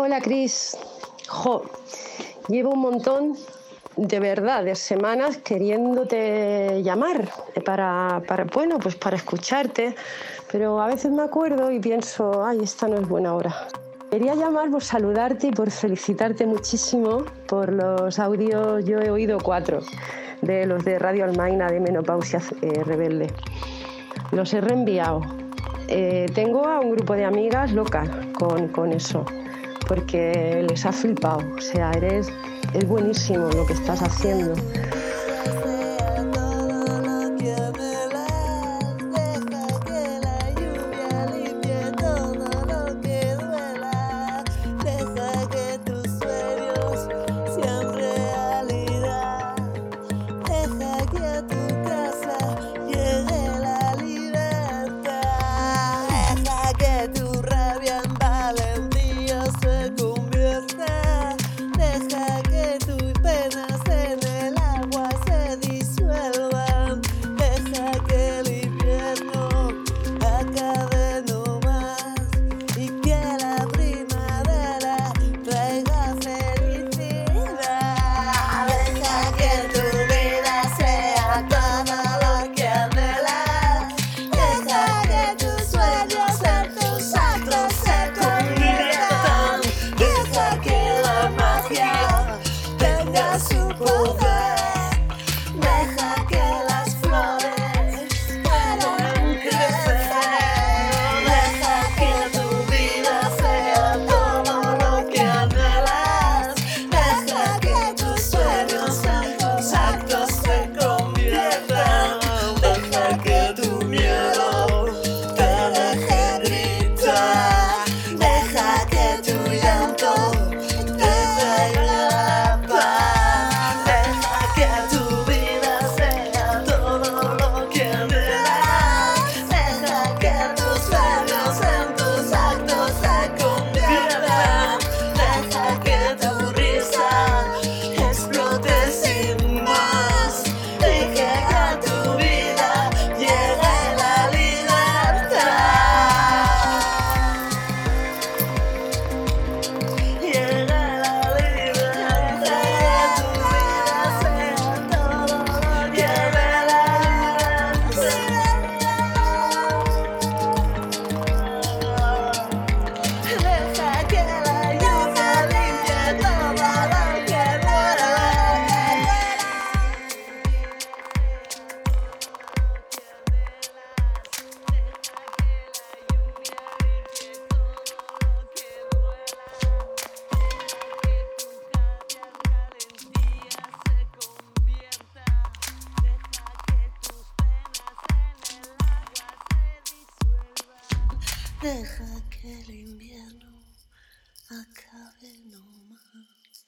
Hola, Cris. Llevo un montón, de verdad, de semanas queriéndote llamar para escucharte, pero a veces me acuerdo y pienso, ay, esta no es buena hora. Quería llamar por saludarte y por felicitarte muchísimo por los audios. Yo he oído 4 de los de Radio Almaina de Menopausia Rebelde. Los he reenviado. Tengo a un grupo de amigas locas con eso, porque les ha flipado. O sea, es buenísimo lo que estás haciendo. Deja que el invierno acabe nomás.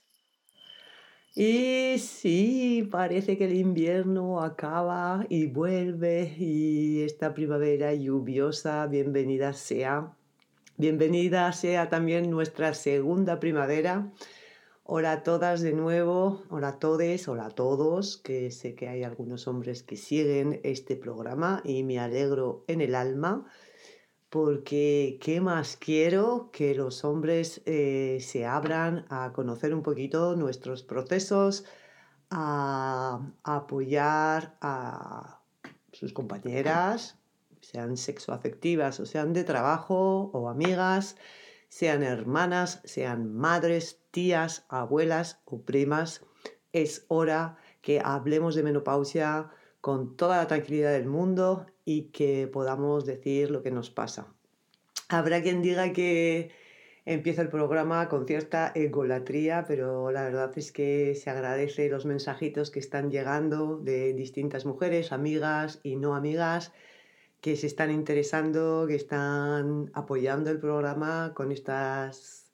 Y sí, parece que el invierno acaba y vuelve y esta primavera lluviosa, bienvenida sea. Bienvenida sea también nuestra segunda primavera. Hola a todas de nuevo, hola a todes, hola a todos, que sé que hay algunos hombres que siguen este programa y me alegro en el alma. Porque qué más quiero que los hombres se abran a conocer un poquito nuestros procesos, a apoyar a sus compañeras, sean sexoafectivas o sean de trabajo o amigas, sean hermanas, sean madres, tías, abuelas o primas. Es hora que hablemos de menopausia con toda la tranquilidad del mundo y que podamos decir lo que nos pasa. Habrá quien diga que empiezo el programa con cierta egolatría, pero la verdad es que se agradece los mensajitos que están llegando de distintas mujeres, amengas y no amigas, que se están interesando, que están apoyando el programa con estos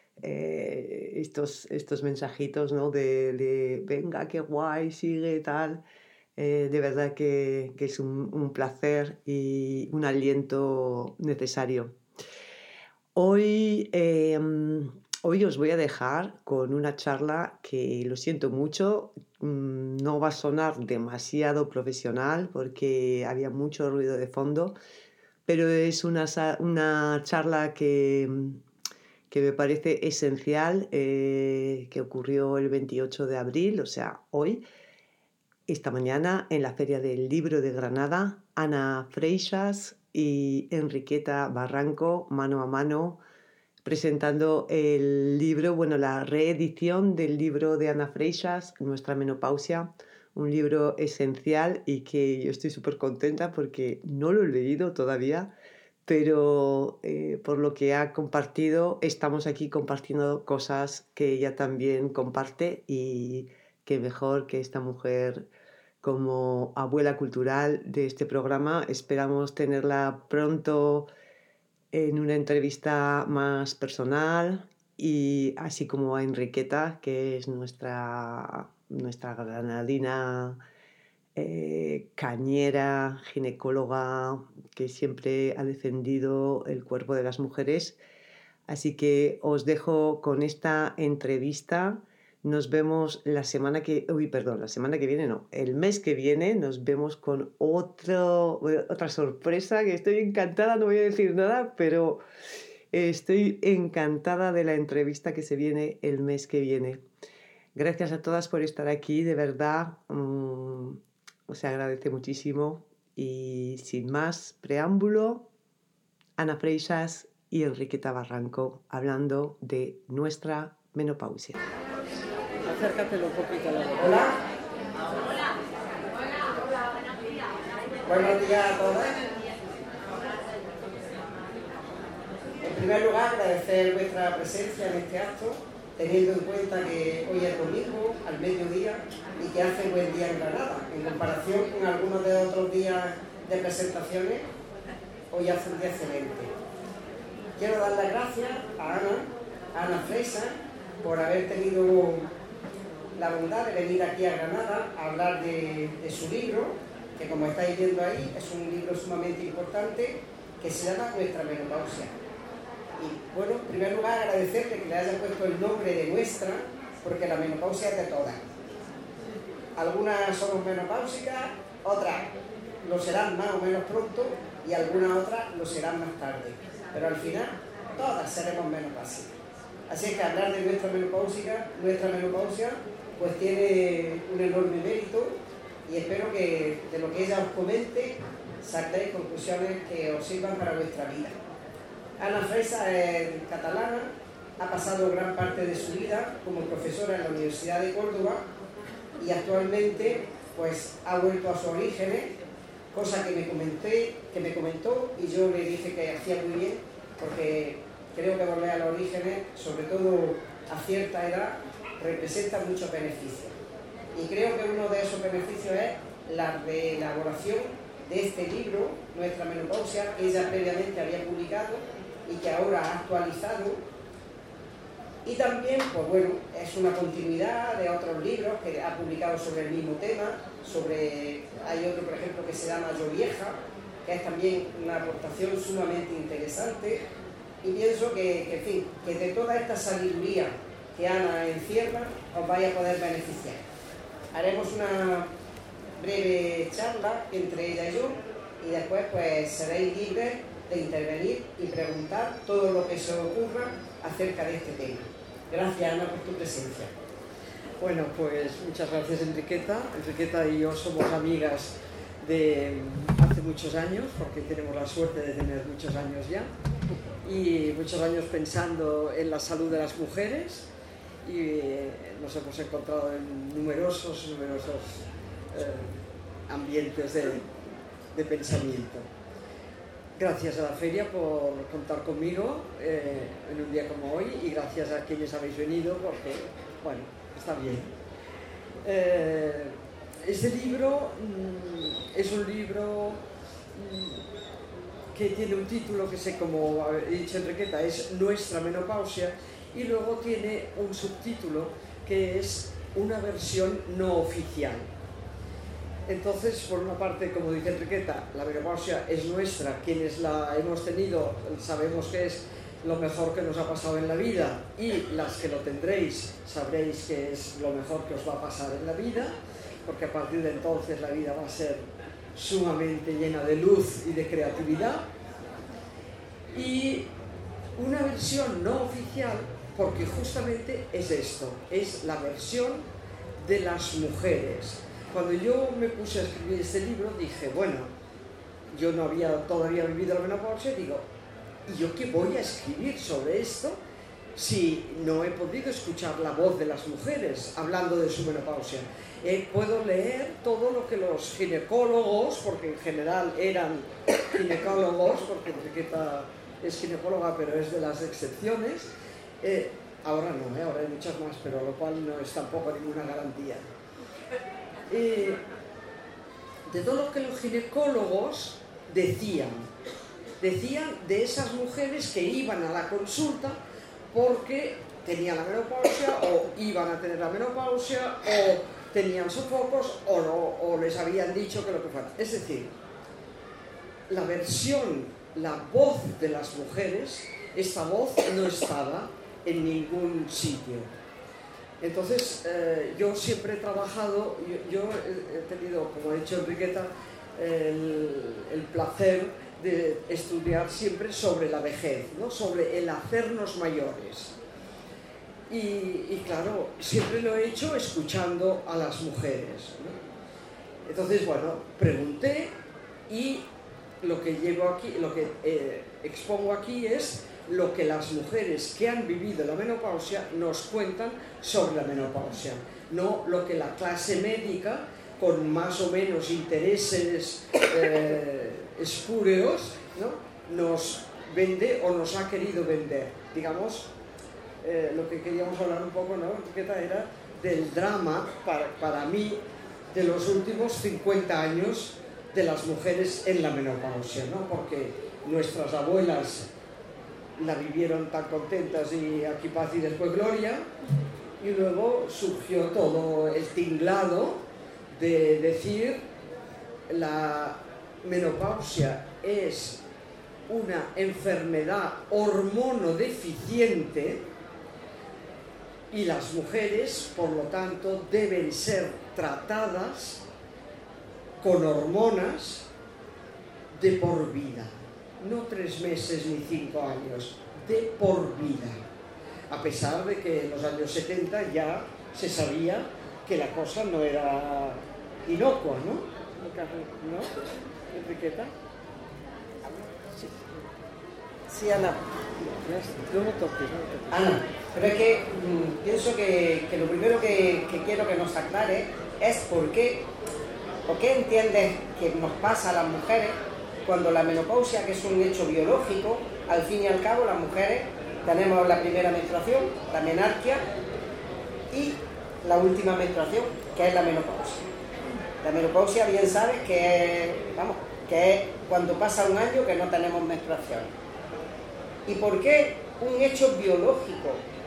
mensajitos, ¿no? de venga, qué guay, sigue, tal. De verdad que es un placer y un aliento necesario. Hoy os voy a dejar con una charla que, lo siento mucho, no va a sonar demasiado profesional porque había mucho ruido de fondo, pero es una charla que que me parece esencial, que ocurrió el 28 de abril, o sea, hoy, esta mañana, en la Feria del Libro de Granada. Ana Freixas y Enriqueta Barranco, mano a mano, presentando el libro, bueno, la reedición del libro de Ana Freixas, Nuestra menopausia, un libro esencial y que yo estoy súper contenta porque no lo he leído todavía, pero por lo que ha compartido, estamos aquí compartiendo cosas que ella también comparte, y qué mejor que esta mujer como abuela cultural de este programa. Esperamos tenerla pronto en una entrevista más personal, y así como a Enriqueta, que es nuestra granadina, cañera, ginecóloga, que siempre ha defendido el cuerpo de las mujeres. Así que os dejo con esta entrevista. Nos vemos la semana que viene no, el mes que viene nos vemos con otra sorpresa, que estoy encantada, no voy a decir nada, pero estoy encantada de la entrevista que se viene el mes que viene. Gracias a todas por estar aquí, de verdad, os agradece muchísimo, y sin más preámbulo, Ana Freixas y Enriqueta Barranco hablando de nuestra menopausia. Acércatelo un poquito a la boca. Hola. Buenos días a todas. En primer lugar, agradecer vuestra presencia en este acto, teniendo en cuenta que hoy es domingo, al mediodía, y que hace buen día en Granada. En comparación con algunos de otros días de presentaciones, hoy hace un día excelente. Quiero dar las gracias a Ana Freixas, por haber tenido la bondad de venir aquí a Granada a hablar de su libro, que como estáis viendo ahí, es un libro sumamente importante que se llama Nuestra menopausia. Y bueno, en primer lugar agradecerle que le haya puesto el nombre de nuestra, porque la menopausia es de todas. Algunas somos menopáusicas, otras lo serán más o menos pronto, y algunas otras lo serán más tarde. Pero al final, todas seremos menopáusicas. Así es que hablar de nuestra menopausia, pues tiene un enorme mérito, y espero que de lo que ella os comente saquéis conclusiones que os sirvan para vuestra vida. Ana Freixas es catalana, ha pasado gran parte de su vida como profesora en la Universidad de Córdoba, y actualmente pues ha vuelto a sus orígenes, cosa que me comentó, y yo le dije que hacía muy bien, porque creo que volver a los orígenes, sobre todo a cierta edad, representa muchos beneficios. Y creo que uno de esos beneficios es la reelaboración de este libro, Nuestra menopausia, que ella previamente había publicado y que ahora ha actualizado. Y también, pues bueno, es una continuidad de otros libros que ha publicado sobre el mismo tema. Hay otro, por ejemplo, que se llama Yo Vieja, que es también una aportación sumamente interesante. Y pienso que, en fin, que de toda esta sabiduría que Ana encierra, os vais a poder beneficiar. Haremos una breve charla entre ella y yo, y después pues seréis libres de intervenir y preguntar todo lo que se os ocurra acerca de este tema. Gracias, Ana, por tu presencia. Bueno, pues muchas gracias, Enriqueta. Enriqueta y yo somos amigas de hace muchos años, porque tenemos la suerte de tener muchos años ya, y muchos años pensando en la salud de las mujeres, y nos hemos encontrado en numerosos ambientes de pensamiento. Gracias a la feria por contar conmigo en un día como hoy, y gracias a quienes habéis venido, porque, bueno, está bien. Este libro es un libro que tiene un título que sé, como ha dicho Enriqueta, es Nuestra menopausia, y luego tiene un subtítulo que es una versión no oficial. Entonces, por una parte, como dice Enriqueta, la menopausia es nuestra, quienes la hemos tenido sabemos que es lo mejor que nos ha pasado en la vida, y las que lo tendréis sabréis que es lo mejor que os va a pasar en la vida, porque a partir de entonces la vida va a ser sumamente llena de luz y de creatividad. Y una versión no oficial, porque justamente es esto, es la versión de las mujeres. Cuando yo me puse a escribir este libro dije, bueno, yo no había todavía vivido la menopausia, digo, ¿y yo qué voy a escribir sobre esto si no he podido escuchar la voz de las mujeres hablando de su menopausia? Puedo leer todo lo que los ginecólogos, porque en general eran ginecólogos, porque Enriqueta es ginecóloga, pero es de las excepciones. Ahora no, ahora hay muchas más, pero lo cual no es tampoco ninguna garantía. De todo lo que los ginecólogos decían de esas mujeres que iban a la consulta porque tenían la menopausia o iban a tener la menopausia o tenían sofocos o les habían dicho que lo que fuera. Es decir, la voz de las mujeres, esta voz no estaba en ningún sitio. Entonces, yo siempre he trabajado, yo he tenido, como ha dicho Enriqueta, el placer de estudiar siempre sobre la vejez, ¿no? Sobre el hacernos mayores. Y claro, siempre lo he hecho escuchando a las mujeres, ¿no? Entonces, bueno, pregunté y lo que llevo aquí, lo que expongo aquí es lo que las mujeres que han vivido la menopausia nos cuentan sobre la menopausia, no lo que la clase médica, con más o menos intereses espúreos, ¿no? Nos vende o nos ha querido vender. Digamos, lo que queríamos hablar un poco, ¿no? Era del drama, para mí, de los últimos 50 años de las mujeres en la menopausia, ¿no? Porque nuestras abuelas la vivieron tan contentas y aquí paz y después gloria, y luego surgió todo el tinglado de decir la menopausia es una enfermedad hormonodeficiente y las mujeres, por lo tanto, deben ser tratadas con hormonas de por vida. No 3 meses ni 5 años, de por vida. A pesar de que en los años 70 ya se sabía que la cosa no era inocua, ¿no? ¿No, Enriqueta? Sí, Ana. No me toques. Ana, pero es que pienso que lo primero que quiero que nos aclare es por qué entiendes que nos pasa a las mujeres cuando la menopausia, que es un hecho biológico, al fin y al cabo las mujeres tenemos la primera menstruación, la menarquia, y la última menstruación, que es la menopausia. La menopausia, bien sabes, que es cuando pasa un año que no tenemos menstruación. ¿Y por qué un hecho biológico,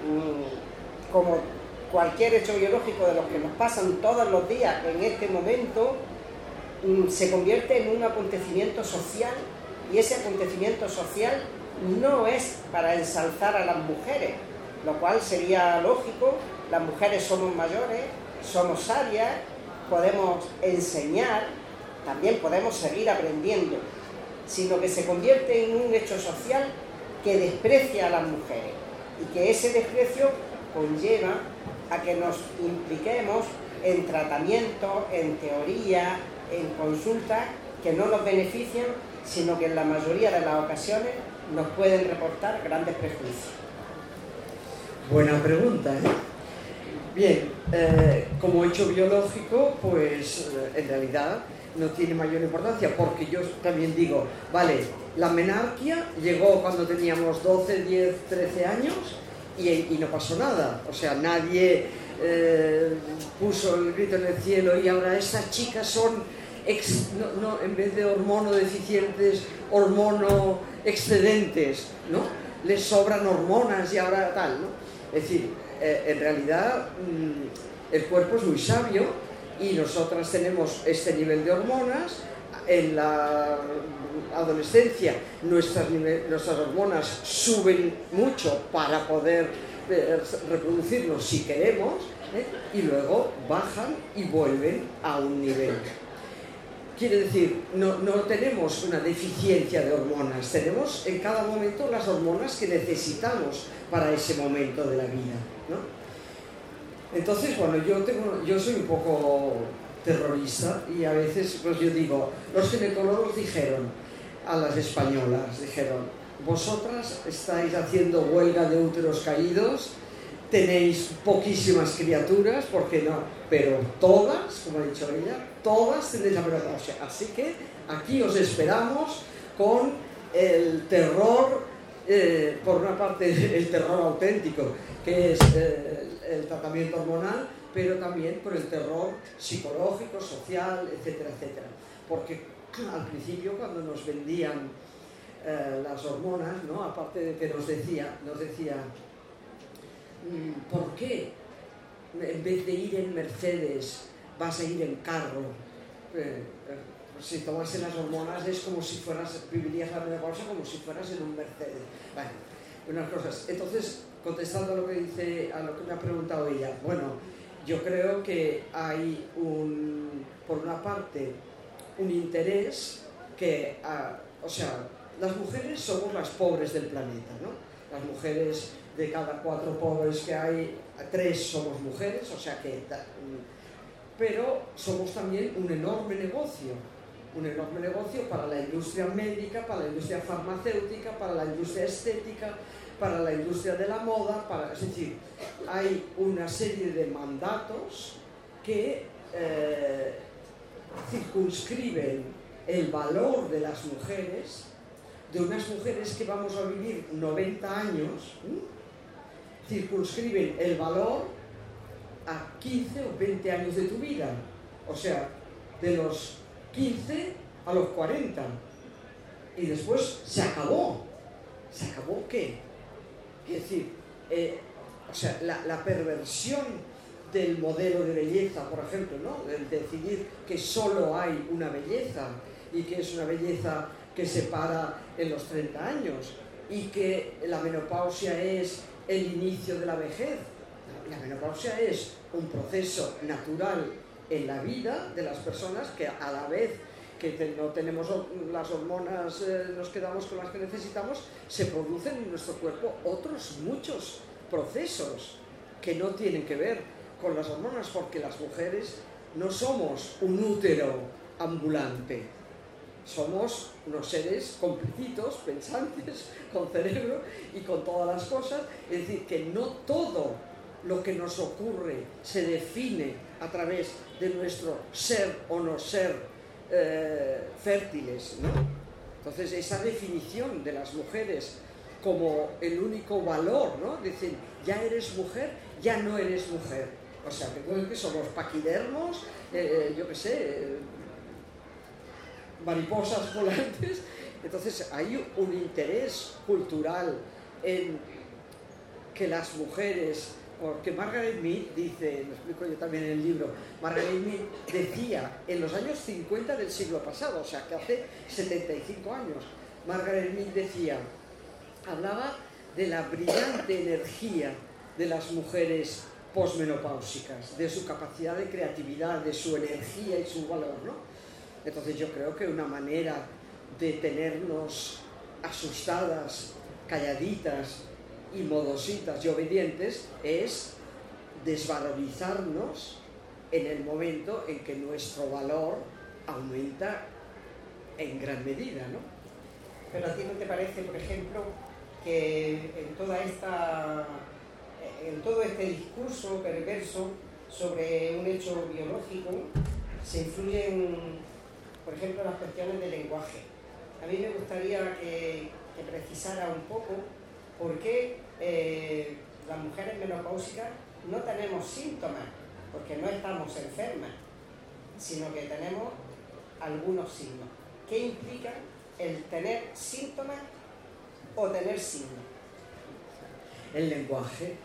como cualquier hecho biológico de los que nos pasan todos los días en este momento, se convierte en un acontecimiento social? Y ese acontecimiento social no es para ensalzar a las mujeres, lo cual sería lógico. Las mujeres somos mayores, somos sabias, podemos enseñar, también podemos seguir aprendiendo, sino que se convierte en un hecho social que desprecia a las mujeres y que ese desprecio conlleva a que nos impliquemos en tratamientos, en teoría, en consultas que no nos benefician, sino que en la mayoría de las ocasiones nos pueden reportar grandes prejuicios. Buena pregunta, ¿eh? Bien, como hecho biológico, pues en realidad no tiene mayor importancia, porque yo también digo, vale, la menarquia llegó cuando teníamos 12, 10, 13 años y no pasó nada. O sea, nadie puso el grito en el cielo y ahora estas chicas son, en vez de hormonodeficientes, hormonoexcedentes, ¿no? Les sobran hormonas y ahora tal, ¿no? Es decir, en realidad el cuerpo es muy sabio y nosotras tenemos este nivel de hormonas. En la adolescencia nuestras hormonas suben mucho para poder reproducirnos si queremos, y luego bajan y vuelven a un nivel. Quiere decir, no tenemos una deficiencia de hormonas, tenemos en cada momento las hormonas que necesitamos para ese momento de la vida, ¿no? Entonces, bueno, yo soy un poco terrorista y a veces pues yo digo, los ginecólogos dijeron a las españolas, dijeron, vosotras estáis haciendo huelga de úteros caídos, tenéis poquísimas criaturas, ¿por qué no? Pero todas, como ha dicho ella, todas tenéis la menopausia. Así que aquí os esperamos con el terror, por una parte el terror auténtico, que es el tratamiento hormonal, pero también por el terror psicológico, social, etcétera, etcétera. Porque al principio cuando nos vendían las hormonas, ¿no? Aparte de que nos decía ¿por qué en vez de ir en Mercedes vas a ir en carro? Si tomasen las hormonas es como si vivirías la menopausia como si fueras en un Mercedes. Bueno, unas cosas. Entonces, contestando a lo que me ha preguntado ella, bueno, yo creo que hay por una parte, un interés que, o sea, las mujeres somos las pobres del planeta, ¿no? Las mujeres, de cada 4 pobres que hay, 3 somos mujeres, o sea que... Pero somos también un enorme negocio para la industria médica, para la industria farmacéutica, para la industria estética, para la industria de la moda, es decir, hay una serie de mandatos que circunscriben el valor de las mujeres, de unas mujeres que vamos a vivir 90 años, circunscriben el valor a 15 o 20 años de tu vida, o sea, de los 15 a los 40, y después se acabó. ¿Se acabó qué? Es decir, o sea, la perversión del modelo de belleza, por ejemplo, ¿no? El decidir que solo hay una belleza y que es una belleza que se para en los 30 años y que la menopausia es el inicio de la vejez. La menopausia es un proceso natural en la vida de las personas que a la vez que no tenemos las hormonas, nos quedamos con las que necesitamos, se producen en nuestro cuerpo otros muchos procesos que no tienen que ver con las hormonas, porque las mujeres no somos un útero ambulante, somos unos seres completitos, pensantes, con cerebro y con todas las cosas. Es decir, que no todo lo que nos ocurre se define a través de nuestro ser o no ser fértiles, ¿no? Entonces, esa definición de las mujeres como el único valor, ¿no? Decir, ya eres mujer, ya no eres mujer. O sea, que somos paquidermos, yo qué sé, mariposas volantes. Entonces, hay un interés cultural en que las mujeres... Porque Margaret Mead dice, lo explico yo también en el libro, Margaret Mead decía en los años 50 del siglo pasado, o sea que hace 75 años, Margaret Mead decía, hablaba de la brillante energía de las mujeres posmenopáusicas, de su capacidad de creatividad, de su energía y su valor, ¿no? Entonces yo creo que una manera de tenernos asustadas, calladitas, y modositas y obedientes es desvalorizarnos en el momento en que nuestro valor aumenta en gran medida, ¿no? Pero a ti no te parece, por ejemplo, que en todo este discurso perverso sobre un hecho biológico se influyen, por ejemplo, las cuestiones del lenguaje? A mí me gustaría que precisara un poco por qué las mujeres menopáusicas no tenemos síntomas, porque no estamos enfermas, sino que tenemos algunos signos. ¿Qué implica el tener síntomas o tener signos? El lenguaje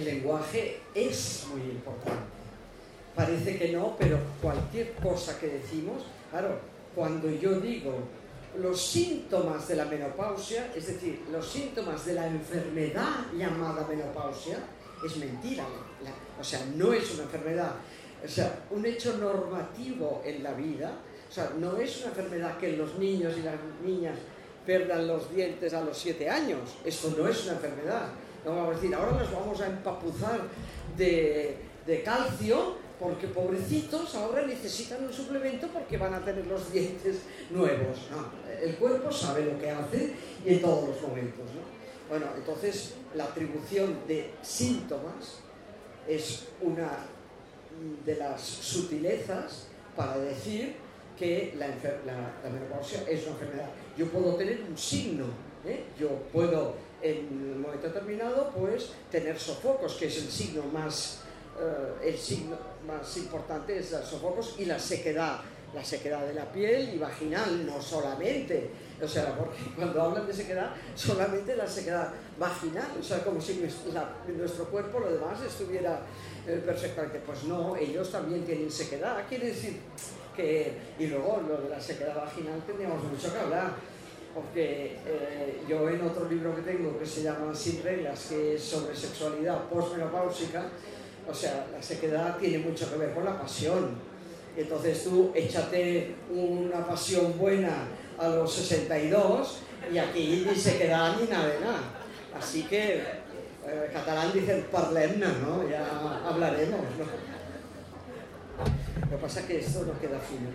es muy importante. Parece que no, pero cualquier cosa que decimos, claro, cuando yo digo los síntomas de la menopausia, es decir, los síntomas de la enfermedad llamada menopausia, es mentira. O sea, no es una enfermedad. O sea, un hecho normativo en la vida O sea, no es una enfermedad que los niños y las niñas pierdan los dientes a los 7 años. Esto no es una enfermedad. No vamos a decir, ahora nos vamos a empapuzar de calcio porque pobrecitos ahora necesitan un suplemento porque van a tener los dientes nuevos. No, el cuerpo sabe lo que hace y en todos los momentos, ¿no? Bueno, entonces la atribución de síntomas es una de las sutilezas para decir que la menopausia es una enfermedad. Yo puedo tener un signo, ¿eh? Yo puedo en un momento determinado pues tener sofocos, que es el signo más importante, es los sofocos y la sequedad de la piel y vaginal, no solamente, o sea, porque cuando hablan de sequedad, solamente la sequedad vaginal, o sea, como si nuestro cuerpo, lo demás, estuviera perfectamente. Pues no, ellos también tienen sequedad, quiere decir que, y luego lo de la sequedad vaginal tendríamos mucho que hablar, porque yo en otro libro que tengo que se llama Sin reglas, que es sobre sexualidad postmenopáusica, o sea, la sequedad tiene mucho que ver con la pasión. Entonces tú échate una pasión buena a los 62 y aquí ni sequedad ni nada de nada. Así que catalán dicen parlem-ne, ¿no? Ya hablaremos, ¿no? Lo que pasa es que esto no queda fino.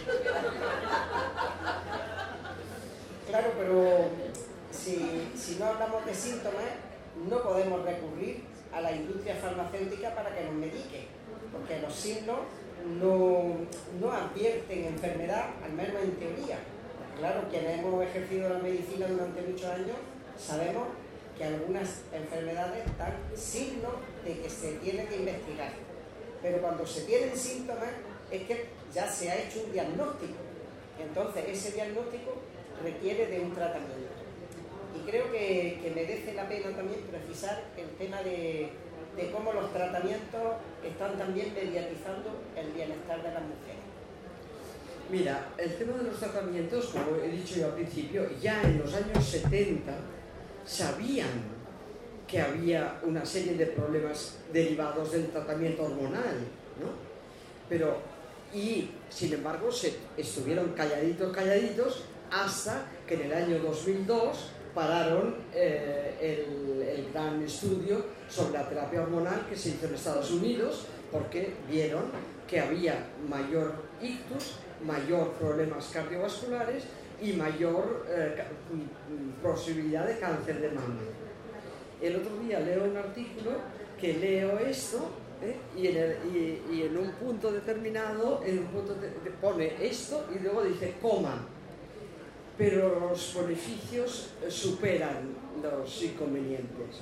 Claro, pero si no hablamos de síntomas, no podemos recurrir a la industria farmacéutica para que nos medique, porque los signos no advierten enfermedad, al menos en teoría. Claro, quienes hemos ejercido la medicina durante muchos años sabemos que algunas enfermedades dan signos de que se tiene que investigar, pero cuando se tienen síntomas es que ya se ha hecho un diagnóstico, y entonces ese diagnóstico requiere de un tratamiento. Y creo que merece la pena también precisar el tema de cómo los tratamientos están también mediatizando el bienestar de las mujeres. Mira, el tema de los tratamientos, como he dicho yo al principio, ya en los años 70 sabían que había una serie de problemas derivados del tratamiento hormonal, ¿no? Pero, y sin embargo, estuvieron calladitos, hasta que en el año 2002 pararon el gran estudio sobre la terapia hormonal que se hizo en Estados Unidos, porque vieron que había mayor ictus, mayor problemas cardiovasculares y mayor posibilidad de cáncer de mama. El otro día leo un artículo que leo esto, y en un punto determinado, pone esto y luego dice coma, pero los beneficios superan los inconvenientes.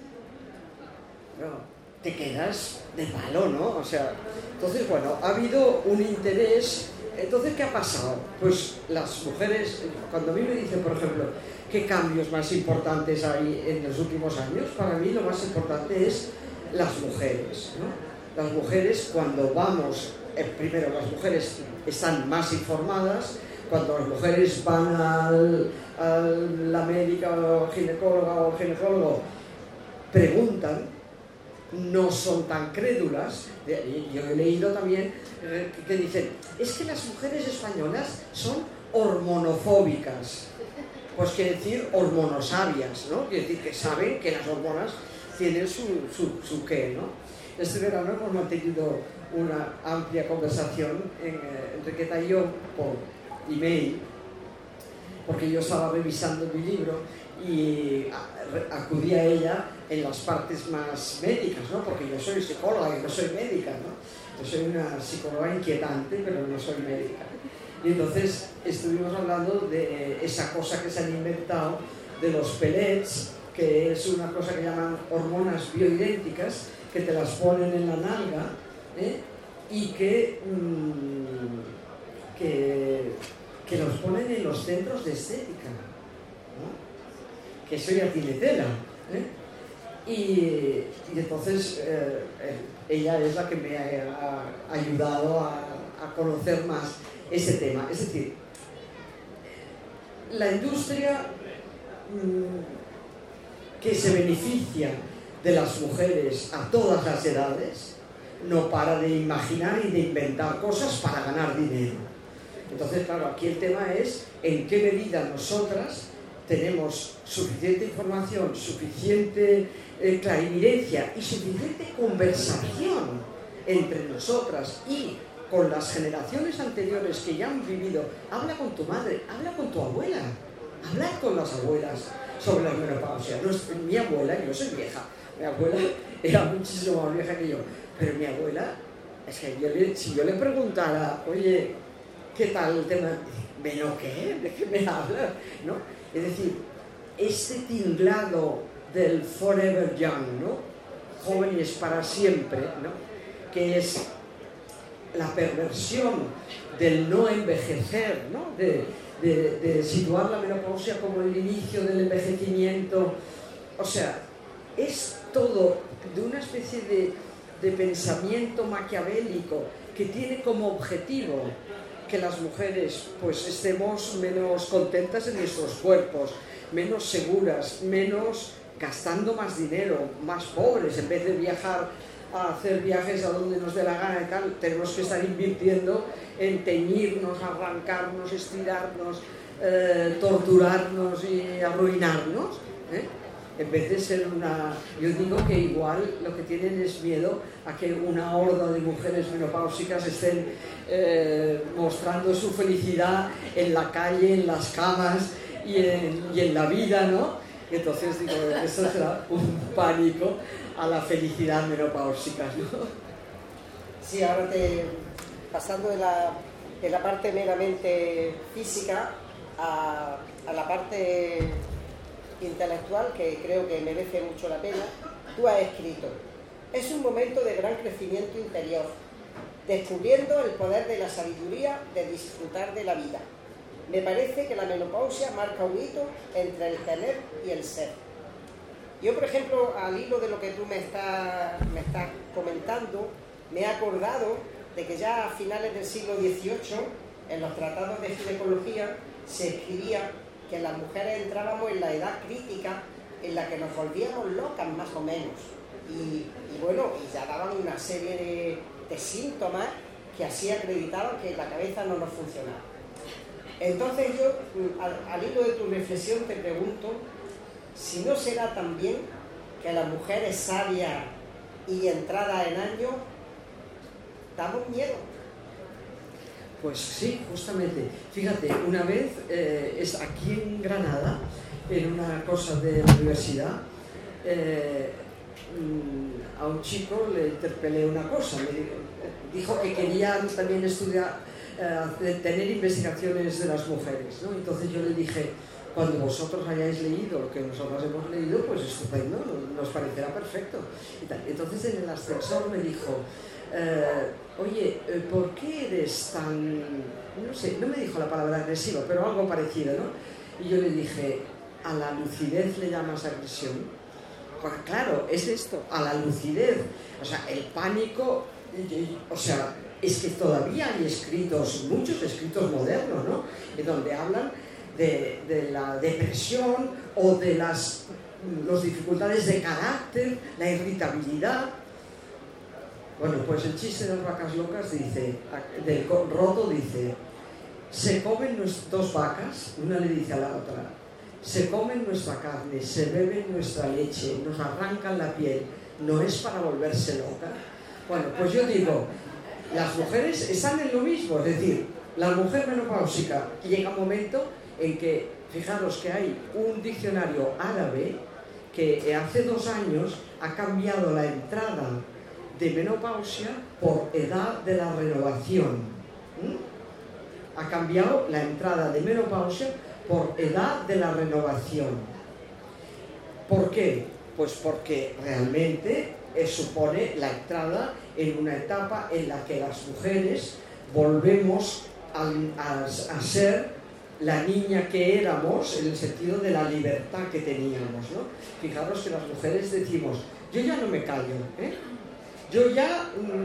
No, te quedas de palo, ¿no? O sea, entonces, bueno, ha habido un interés. Entonces, ¿qué ha pasado? Pues las mujeres, cuando a mí me dicen, por ejemplo, ¿qué cambios más importantes hay en los últimos años? Para mí lo más importante es las mujeres, ¿no? Las mujeres, cuando vamos, primero, las mujeres están más informadas. Cuando las mujeres van a la médica o ginecóloga o ginecólogo, preguntan, no son tan crédulas. Yo he leído también que dicen, es que las mujeres españolas son hormonofóbicas. Pues quiere decir hormonosabias, ¿no? Quiere decir que saben que las hormonas tienen su qué, ¿no? Este verano hemos mantenido una amplia conversación, Enriqueta y yo, por email, porque yo estaba revisando mi libro y acudí a ella en las partes más médicas, ¿no? Porque yo soy psicóloga y no soy médica, ¿no? Yo soy una psicóloga inquietante, pero no soy médica. Y entonces estuvimos hablando de esa cosa que se han inventado de los pellets, que es una cosa que llaman hormonas bioidénticas, que te las ponen en la nalga, y que los ponen en los centros de estética, ¿no? Que eso ya tiene tela, y entonces ella es la que me ha ayudado a conocer más ese tema. Es decir, la industria que se beneficia de las mujeres a todas las edades no para de imaginar y de inventar cosas para ganar dinero. Entonces, claro, aquí el tema es en qué medida nosotras tenemos suficiente información, suficiente clarividencia y suficiente conversación entre nosotras y con las generaciones anteriores que ya han vivido. Habla con tu madre, habla con tu abuela, habla con las abuelas sobre la menopausia. Mi abuela, yo soy vieja, mi abuela era muchísimo más vieja que yo, pero mi abuela, es que si yo le preguntara, oye, ¿qué tal el tema? ¿Pero qué? ¿De qué me hablas? ¿No? Es decir, este tinglado del forever young, ¿no? Jóvenes para siempre, ¿no? Que es la perversión del no envejecer, ¿no? De situar la menopausia como el inicio del envejecimiento. O sea, es todo de una especie de pensamiento maquiavélico que tiene como objetivo que las mujeres pues estemos menos contentas en nuestros cuerpos, menos seguras, menos gastando más dinero, más pobres. En vez de viajar a hacer viajes a donde nos dé la gana y tal, tenemos que estar invirtiendo en teñirnos, arrancarnos, estirarnos, torturarnos y arruinarnos, ¿eh? En vez de ser una... Yo digo que igual lo que tienen es miedo a que una horda de mujeres menopáusicas estén mostrando su felicidad en la calle, en las camas y en la vida, ¿no? Entonces digo, eso será un pánico a la felicidad menopáusica, ¿no? Sí, ahora pasando de la parte meramente física a la parte intelectual, que creo que merece mucho la pena. Tú has escrito: es un momento de gran crecimiento interior, descubriendo el poder de la sabiduría de disfrutar de la vida. Me parece que la menopausia marca un hito entre el tener y el ser. Yo, por ejemplo, al hilo de lo que tú me estás comentando, me he acordado de que ya a finales del siglo XVIII, en los tratados de ginecología, se escribía que las mujeres entrábamos en la edad crítica en la que nos volvíamos locas, más o menos. Y bueno, y ya daban una serie de síntomas que así acreditaban que la cabeza no nos funcionaba. Entonces yo, al hilo de tu reflexión, te pregunto si no será también que las mujeres sabias y entradas en años damos miedo. Pues sí, justamente. Fíjate, una vez es aquí en Granada, en una cosa de la universidad, a un chico le interpelé una cosa. Me dijo que quería también estudiar, tener investigaciones de las mujeres, ¿no? Entonces yo le dije, cuando vosotros hayáis leído lo que nosotros hemos leído, pues estupendo, nos parecerá perfecto. Entonces en el ascensor me dijo, oye, ¿por qué eres tan...? No sé, no me dijo la palabra agresiva, pero algo parecido, ¿no? Y yo le dije, ¿a la lucidez le llamas agresión? Pues claro, es esto, a la lucidez. O sea, el pánico, o sea, es que todavía hay escritos, muchos escritos modernos, ¿no? En donde hablan de la depresión o de las dificultades de carácter, la irritabilidad. Bueno, pues el chiste de las vacas locas dice, del roto dice, se comen dos vacas, una le dice a la otra, se comen nuestra carne, se beben nuestra leche, nos arrancan la piel, ¿no es para volverse loca? Bueno, pues yo digo, las mujeres están en lo mismo, es decir, la mujer menopáusica llega un momento en que, fijaros que hay un diccionario árabe que hace 2 años ha cambiado la entrada de menopausia por edad de la renovación. Ha cambiado la entrada de menopausia por edad de la renovación. ¿Por qué? Pues porque realmente supone la entrada en una etapa en la que las mujeres volvemos a ser la niña que éramos, en el sentido de la libertad que teníamos, ¿no? Fijaros que las mujeres decimos, yo ya no me callo, ¿eh? Yo ya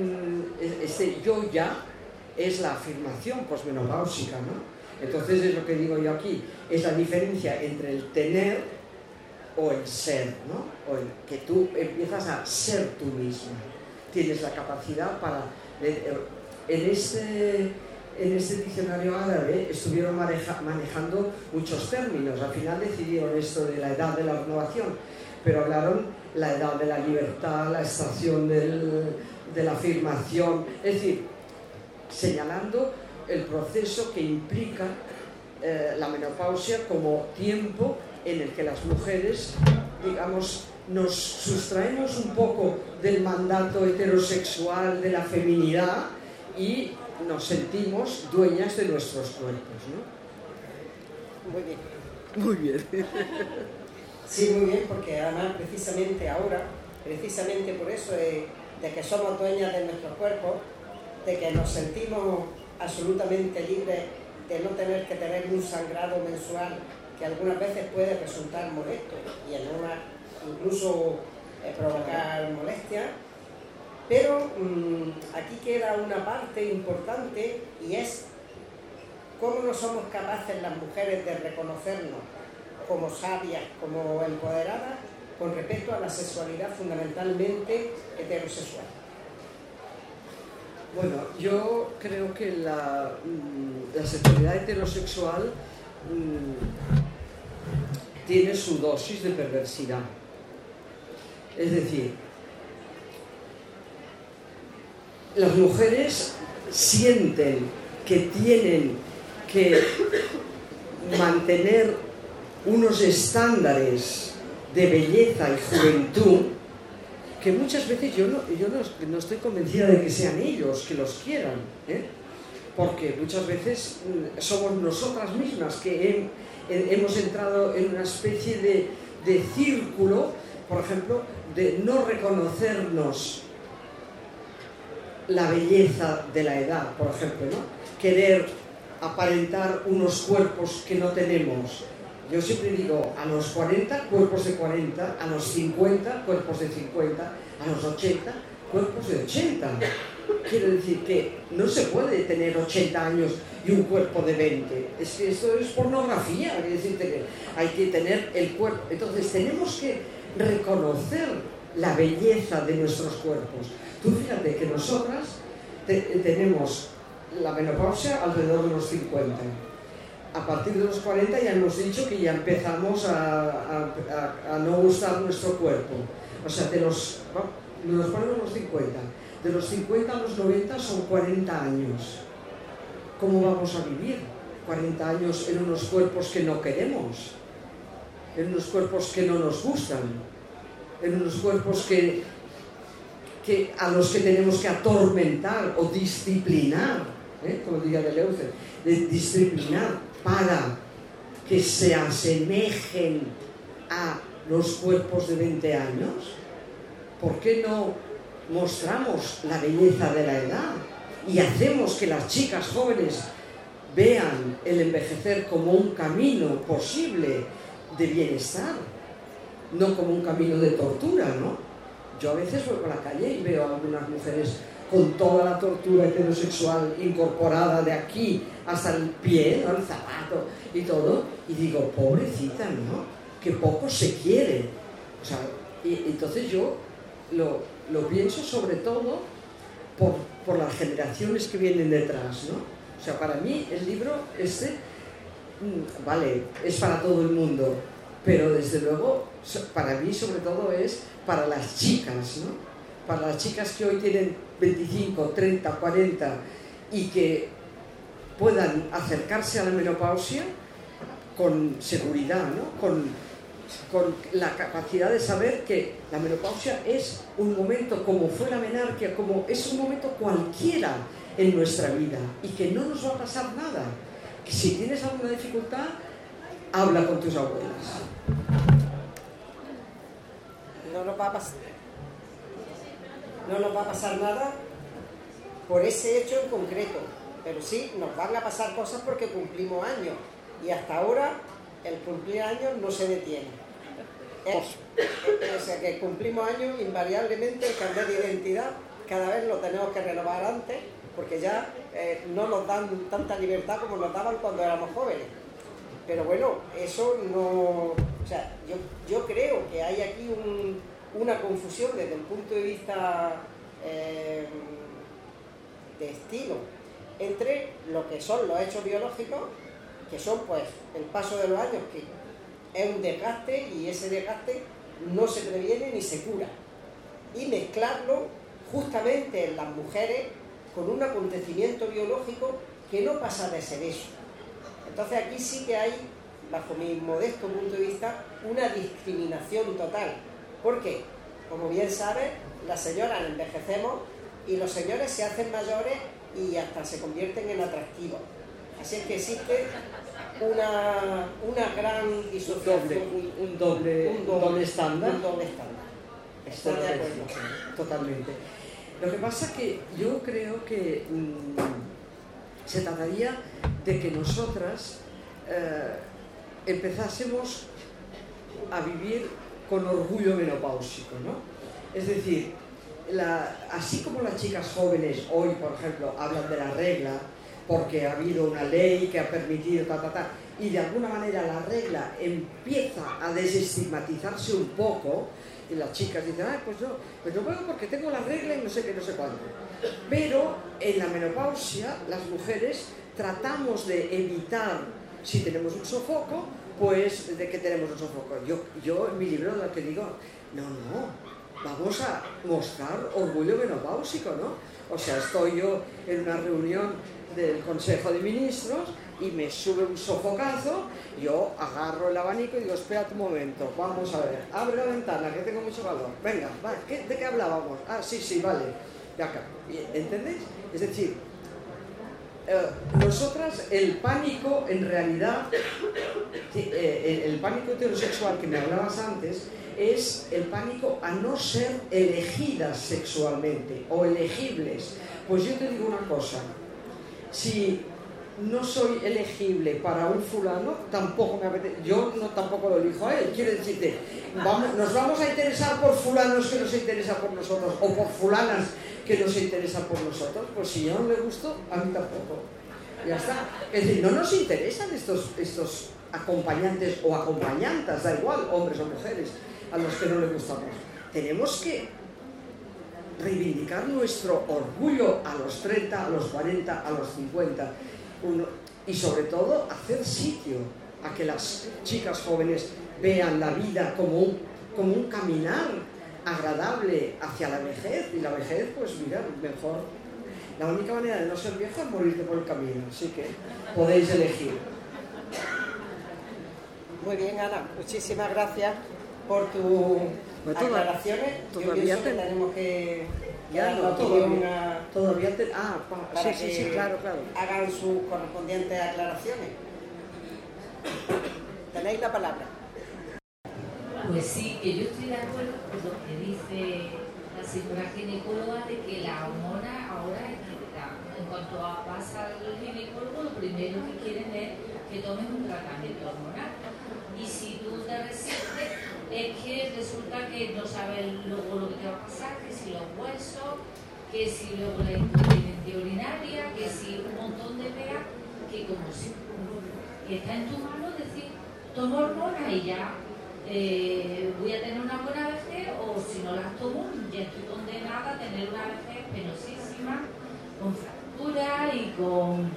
es la afirmación posmenopáusica, ¿no? Entonces es lo que digo yo aquí, es la diferencia entre el tener o el ser, ¿no? O el que tú empiezas a ser tú misma, tienes la capacidad para, en en este diccionario árabe estuvieron manejando muchos términos. Al final decidieron esto de la edad de la renovación, pero hablaron la edad de la libertad, la estación de la afirmación, es decir, señalando el proceso que implica la menopausia como tiempo en el que las mujeres, digamos, nos sustraemos un poco del mandato heterosexual de la feminidad y nos sentimos dueñas de nuestros cuerpos, ¿no? Muy bien. Muy bien. Sí, muy bien, porque además precisamente ahora, precisamente por eso de que somos dueñas de nuestros cuerpos, de que nos sentimos absolutamente libres de no tener que tener un sangrado mensual que algunas veces puede resultar molesto y en una incluso provocar molestia, pero aquí queda una parte importante y es cómo no somos capaces las mujeres de reconocernos como sabias, como empoderadas con respecto a la sexualidad fundamentalmente heterosexual. Bueno, yo creo que la sexualidad heterosexual tiene su dosis de perversidad. Es decir, las mujeres sienten que tienen que mantener unos estándares de belleza y juventud que muchas veces yo no estoy convencida de que sean ellos que los quieran, porque muchas veces somos nosotras mismas que hemos entrado en una especie de círculo, por ejemplo, de no reconocernos la belleza de la edad, por ejemplo, ¿no? Querer aparentar unos cuerpos que no tenemos. Yo siempre digo, a los 40, cuerpos de 40, a los 50, cuerpos de 50, a los 80, cuerpos de 80. Quiero decir que no se puede tener 80 años y un cuerpo de 20. Es que esto es pornografía, quiero decirte que hay que tener el cuerpo. Entonces tenemos que reconocer la belleza de nuestros cuerpos. Tú fíjate que nosotras tenemos la menopausia alrededor de los 50. A partir de los 40 ya hemos dicho que ya empezamos a no gustar nuestro cuerpo. O sea, nos ponemos los 50. De los 50 a los 90 son 40 años. ¿Cómo vamos a vivir 40 años en unos cuerpos que no queremos? En unos cuerpos que no nos gustan. En unos cuerpos a los que tenemos que atormentar o disciplinar, como diría Deleuze, disciplinar para que se asemejen a los cuerpos de 20 años. ¿Por qué no mostramos la belleza de la edad y hacemos que las chicas jóvenes vean el envejecer como un camino posible de bienestar, no como un camino de tortura, ¿no? Yo a veces voy por la calle y veo a algunas mujeres con toda la tortura heterosexual incorporada de aquí hasta el pie, ¿no? El zapato y todo, y digo, pobrecita, ¿no? Que poco se quiere. O sea, y entonces yo lo pienso sobre todo por las generaciones que vienen detrás, ¿no? O sea, para mí el libro vale, es para todo el mundo, pero desde luego para mí sobre todo es para las chicas, ¿no? Para las chicas que hoy tienen 25, 30, 40 y que puedan acercarse a la menopausia con seguridad, ¿no? Con la capacidad de saber que la menopausia es un momento como fue la menarquia, como es un momento cualquiera en nuestra vida y que no nos va a pasar nada. Que si tienes alguna dificultad, habla con tus abuelas. No nos va a pasar nada por ese hecho en concreto, pero sí nos van a pasar cosas porque cumplimos años y hasta ahora el cumplir años no se detiene. O sea que cumplimos años, invariablemente el carnet de identidad cada vez lo tenemos que renovar antes porque ya no nos dan tanta libertad como nos daban cuando éramos jóvenes. Pero bueno, eso no... O sea, yo creo que hay aquí una confusión desde el punto de vista de estilo entre lo que son los hechos biológicos, que son pues el paso de los años, que es un desgaste y ese desgaste no se previene ni se cura, y mezclarlo justamente en las mujeres con un acontecimiento biológico que no pasa de ser eso. Entonces aquí sí que hay, bajo mi modesto punto de vista, una discriminación total. ¿Por qué? Como bien sabes, las señoras envejecemos y los señores se hacen mayores y hasta se convierten en atractivos. Así es que existe una gran disociación. Un doble estándar. Un doble estándar. Estoy de acuerdo, totalmente. Lo que pasa es que yo creo que se trataría de que nosotras empezásemos a vivir con orgullo menopáusico, ¿no? Es decir, así como las chicas jóvenes hoy, por ejemplo, hablan de la regla, porque ha habido una ley que ha permitido y de alguna manera la regla empieza a desestigmatizarse un poco, y las chicas dicen, pues no puedo porque tengo la regla y no sé qué, no sé cuánto. Pero en la menopausia las mujeres tratamos de evitar, si tenemos un sofoco, pues de que tenemos un sofoco. Yo en mi libro lo que digo, vamos a mostrar orgullo menopáusico, ¿no? O sea, estoy yo en una reunión del Consejo de Ministros y me sube un sofocazo, yo agarro el abanico y digo, espérate un momento, vamos a ver, abre la ventana que tengo mucho calor, venga, va, ¿de qué hablábamos? Sí, vale, ya acá, ¿entendéis? Es decir, nosotras el pánico en realidad, el pánico heterosexual que me hablabas antes, es el pánico a no ser elegidas sexualmente o elegibles. Pues yo te digo una cosa, si no soy elegible para un fulano, tampoco me apetece, yo tampoco lo elijo a él. Quiero decirte, nos vamos a interesar por fulanos que no se interesan por nosotros, o por fulanas que no se interesan por nosotros. Pues si yo no le gusto, a mí tampoco. Ya está. Es decir, no nos interesan estos acompañantes o acompañantas, da igual, hombres o mujeres, a los que no les gustamos. Tenemos que reivindicar nuestro orgullo a los 30, a los 40, a los 50, y sobre todo hacer sitio a que las chicas jóvenes vean la vida como un caminar agradable hacia la vejez, y la vejez, pues mira, mejor, la única manera de no ser vieja es morirte por el camino, así que podéis elegir. Muy bien, Ana, muchísimas gracias por tus aclaraciones. Yo pienso que tenemos que sí, claro. Hagan sus correspondientes aclaraciones. Tenéis la palabra. Pues sí, que yo estoy de acuerdo con lo que dice la señora ginecóloga de que la hormona ahora es crítica. En cuanto vas al ginecólogo, lo primero que quieren es que tomes un tratamiento hormonal. Y si tú te resistes, es que resulta que no sabes luego lo que te va a pasar, que si los huesos, que si luego la incontinencia urinaria, que si un montón de pegas, que como si está en tu mano decir, tomo hormonas y ya voy a tener una buena vejez, o si no las tomo, ya estoy condenada a tener una vejez penosísima, con fracturas y con...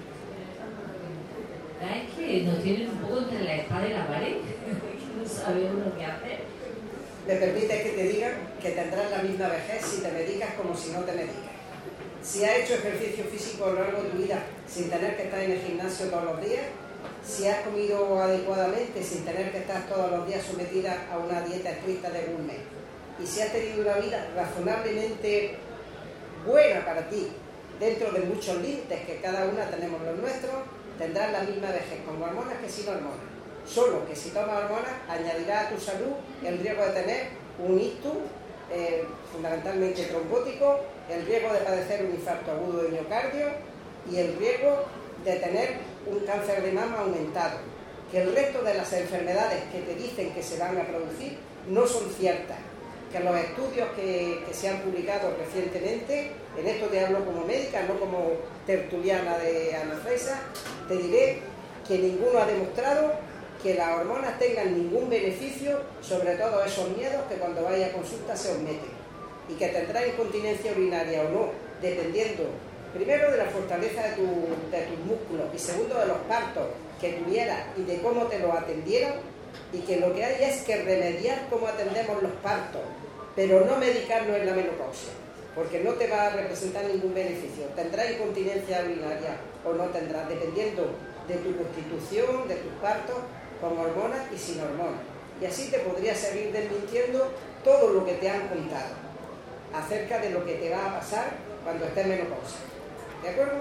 Es que nos tienen un poco entre la espada y la pared, que no sabemos lo que hacer. Me permite que te digan que tendrás la misma vejez si te medicas como si no te medicas. Si has hecho ejercicio físico a lo largo de tu vida sin tener que estar en el gimnasio todos los días, si has comido adecuadamente sin tener que estar todos los días sometida a una dieta estricta de un mes, y si has tenido una vida razonablemente buena para ti, dentro de muchos límites que cada una tenemos los nuestros, tendrás la misma vejez con hormonas que sin hormonas. Solo que si tomas hormonas añadirá a tu salud el riesgo de tener un ictus, fundamentalmente trombótico, el riesgo de padecer un infarto agudo de miocardio y el riesgo de tener un cáncer de mama aumentado. Que el resto de las enfermedades que te dicen que se van a producir no son ciertas. Que los estudios que se han publicado recientemente, en esto te hablo como médica, no como tertuliana de Ana Freisa, te diré que ninguno ha demostrado que las hormonas tengan ningún beneficio sobre todos esos miedos que cuando vaya a consulta se os meten, y que tendrá incontinencia urinaria o no, dependiendo primero de la fortaleza de tus músculos y segundo de los partos que tuvieras y de cómo te los atendieron, y que lo que hay es que remediar cómo atendemos los partos, pero no medicarlo en la menopausia, porque no te va a representar ningún beneficio. Tendrás incontinencia urinaria o no tendrás, dependiendo de tu constitución, de tus partos, con hormonas y sin hormonas. Y así te podría seguir desmintiendo todo lo que te han contado acerca de lo que te va a pasar cuando estés en menopausia. ¿De acuerdo?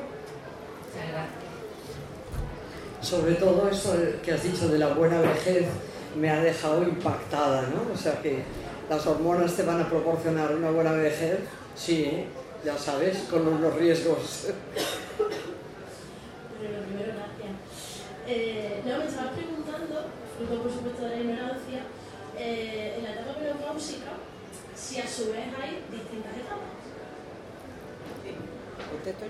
Sobre todo eso que has dicho de la buena vejez me ha dejado impactada, ¿no? O sea que las hormonas te van a proporcionar una buena vejez, sí, ya sabes, con los riesgos. Pero lo primero, gracias. No, me estaba preguntando, fruto por supuesto de la ignorancia, en la etapa menopáusica, si a su vez hay distintas etapas. ¿Contesto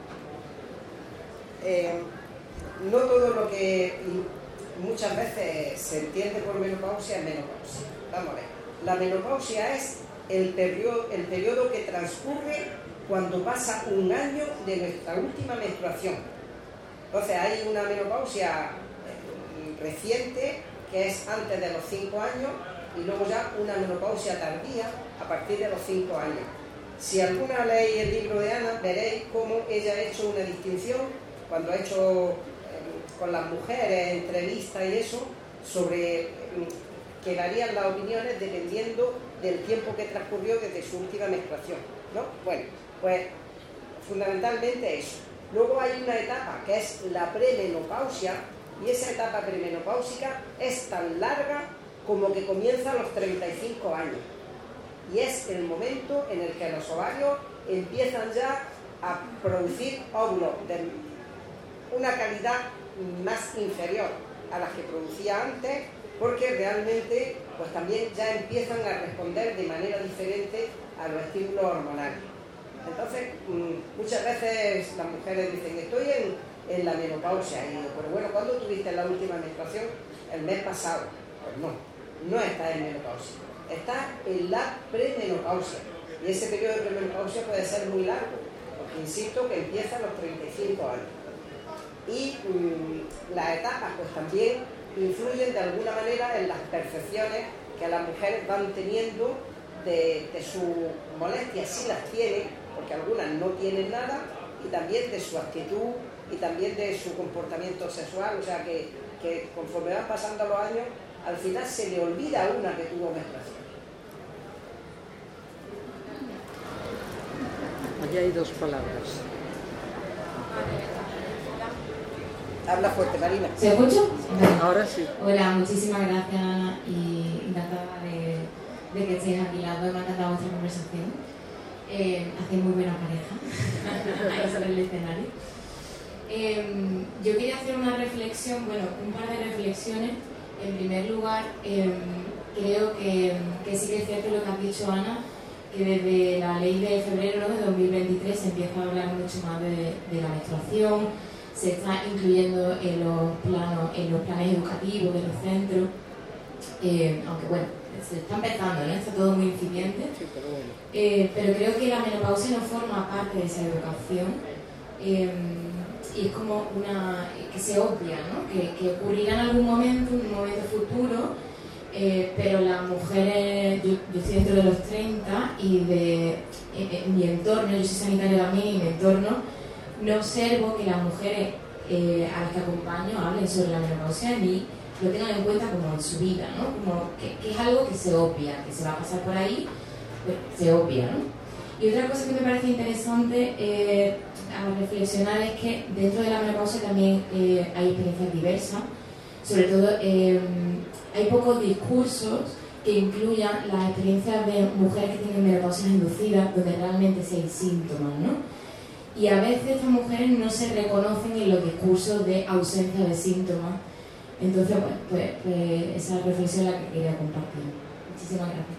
yo? No todo lo que muchas veces se entiende por menopausia es menopausia. Vamos a ver. La menopausia es el periodo que transcurre cuando pasa un año de nuestra última menstruación. Entonces hay una menopausia reciente que es antes de los 5 años y luego ya una menopausia tardía a partir de los 5 años. Si alguna leéis el libro de Ana, veréis cómo ella ha hecho una distinción cuando ha hecho con las mujeres entrevistas y eso, sobre que varían las opiniones dependiendo del tiempo que transcurrió desde su última menstruación, ¿no? Bueno, pues fundamentalmente eso. Luego hay una etapa que es la premenopausia, y esa etapa premenopáusica es tan larga como que comienza a los 35 años. Y es el momento en el que los ovarios empiezan ya a producir óvulos de una calidad más inferior a las que producía antes, porque realmente pues también ya empiezan a responder de manera diferente a los estímulos hormonales. Entonces, muchas veces las mujeres dicen, estoy en la menopausia, y digo, pero bueno, ¿cuándo tuviste la última menstruación? El mes pasado. Pues no estás en menopausia, estás en la premenopausia, y ese periodo de premenopausia puede ser muy largo, porque insisto que empieza a los 35 años. Y las etapas pues también influyen de alguna manera en las percepciones que las mujeres van teniendo de su molestia, si las tienen, porque algunas no tienen nada, y también de su actitud y también de su comportamiento sexual, o sea que conforme van pasando los años, al final se le olvida a una que tuvo menstruación. Aquí hay dos palabras. Habla fuerte, Marina. ¿Se escucha? Ahora sí. Hola, muchísimas gracias y encantada de que estéis aquí las dos. Me ha encantado vuestra conversación. Hacéis muy buena pareja sobre el escenario. Yo quería hacer una reflexión, bueno, un par de reflexiones. En primer lugar, creo que sí que es cierto lo que has dicho, Ana, que desde la ley de febrero, ¿no?, de 2023 se empieza a hablar mucho más de la menstruación. Se está incluyendo en los planes educativos de los centros, aunque bueno, se está empezando, ¿no? Está todo muy incipiente, pero creo que la menopausia no forma parte de esa educación, y es como una que se obvia, ¿no? Que ocurrirá en algún momento, en un momento futuro, pero las mujeres, yo estoy dentro de los 30 y en mi entorno, yo soy sanitaria también, y en mi entorno no observo que las mujeres a las que acompaño hablen sobre la menopausia ni lo tengan en cuenta como en su vida, ¿no? Como que es algo que se obvia, que se va a pasar por ahí, pues se obvia, ¿no? Y otra cosa que me parece interesante a reflexionar es que dentro de la menopausia también hay experiencias diversas, sobre todo hay pocos discursos que incluyan las experiencias de mujeres que tienen menopausias inducidas, donde realmente sí hay síntomas, ¿no? Y a veces estas mujeres no se reconocen en los discursos de ausencia de síntomas. Entonces, bueno, pues esa reflexión es la que quería compartir. Muchísimas gracias.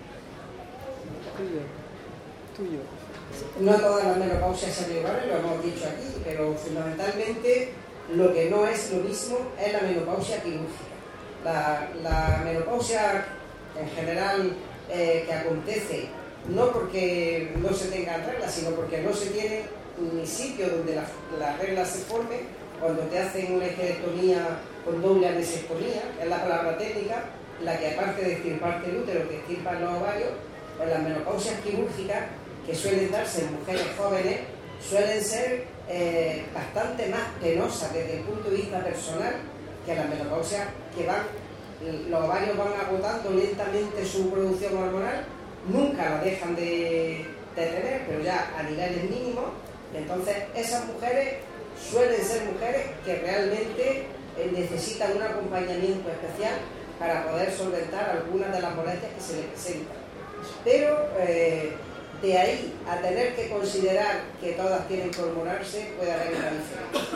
Tuyo. No todas las menopausias son iguales, lo hemos dicho aquí, pero fundamentalmente lo que no es lo mismo es la menopausia quirúrgica. La menopausia en general que acontece no porque no se tengan reglas, sino porque no se tiene ni sitio donde las reglas se formen. Cuando te hacen una esterectomía con doble anesectomía, que es la palabra técnica, la que aparte de extirparte el útero, te extirpan los ovarios, pues las menopausias quirúrgicas que suelen darse en mujeres jóvenes suelen ser bastante más penosas desde el punto de vista personal que las menopausias que los ovarios van agotando lentamente su producción hormonal, nunca la dejan de tener, pero ya a niveles mínimos. Entonces esas mujeres suelen ser mujeres que realmente necesitan un acompañamiento especial para poder solventar algunas de las molestias que se les presentan. Pero de ahí a tener que considerar que todas tienen que hormonarse, puede haber una diferencia.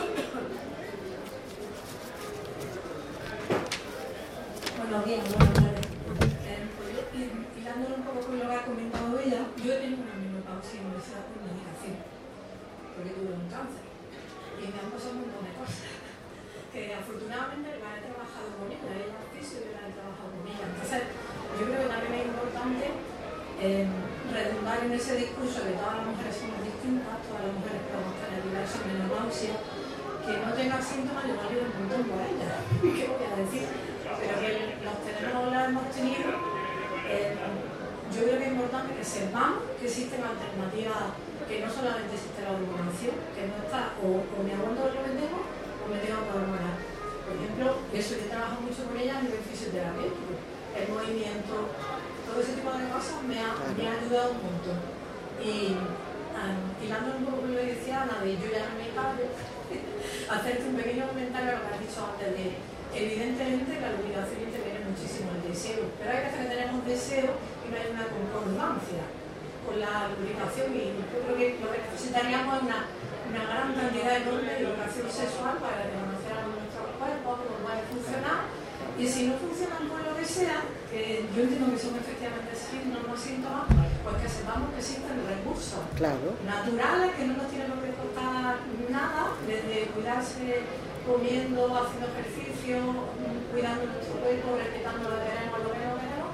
Bueno, bien, buenas tardes. Hilándolo un poco con lo que ha comentado ella, yo he tenido una menopausia inversada por medicación, porque tuve un cáncer. Y me han pasado un montón de cosas que afortunadamente la he trabajado con ella, ella fisio y yo la he trabajado con ella. Entonces, yo creo que también es importante redundar en ese discurso de que todas las mujeres somos distintas, todas las mujeres podemos tener diversas menopausias, que no tengan síntomas le va a ayudar un montón por ella. ¿Qué voy a decir? Pero que los tenemos o las hemos tenido. Yo creo que es importante que sepamos que existen alternativas, que no solamente existe la hormonación, que no está o me aguanto lo que tengo o me tengo que hormonar. Por ejemplo, eso yo trabajo mucho con ella a nivel fisioterapéutico, el movimiento, todo ese tipo de cosas me ha ayudado un montón. Y hilando un poco con lo que decía Ana, de yo ya no me callo, hacerte un pequeño comentario a lo que has dicho antes de evidentemente la lubricación interviene muchísimo en el deseo, pero hay veces que tenemos deseo y no hay una concordancia con la lubricación, y yo creo que lo que necesitaríamos es una gran cantidad enorme de lubricación sexual para reconocer a nuestros cuerpos, cómo pueden funcionar, y si no funcionan por lo que sea, que yo entiendo que son efectivamente síntomas, pues que sepamos que existen recursos naturales que no nos tienen por qué costar nada, desde cuidarse comiendo, haciendo ejercicio, cuidando nuestro cuerpo, respetando lo que queremos, lo que no queremos.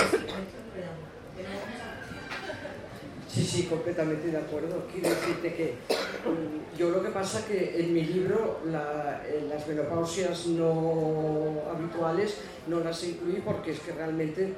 Sí, completamente de acuerdo. Quiero decirte que yo lo que pasa que en mi libro las menopausias no habituales no las incluí porque es que realmente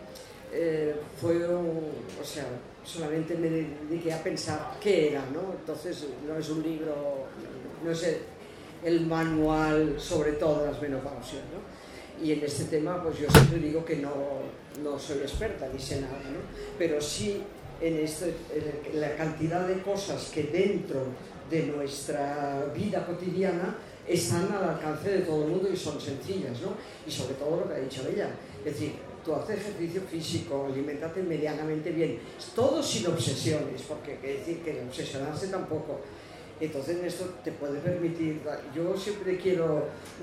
solamente me dediqué a pensar qué era, ¿no? Entonces no es un libro, no es el manual sobre todas las menopausias, ¿no? Y en este tema pues yo siempre digo que no soy experta ni sé nada, ¿no? Pero sí en la cantidad de cosas que dentro de nuestra vida cotidiana están al alcance de todo el mundo y son sencillas, ¿no? Y sobre todo lo que ha dicho ella, es decir, tú haces ejercicio físico, aliméntate medianamente bien, todo sin obsesiones, porque hay que decir que obsesionarse tampoco. Entonces esto te puede permitir, yo siempre quiero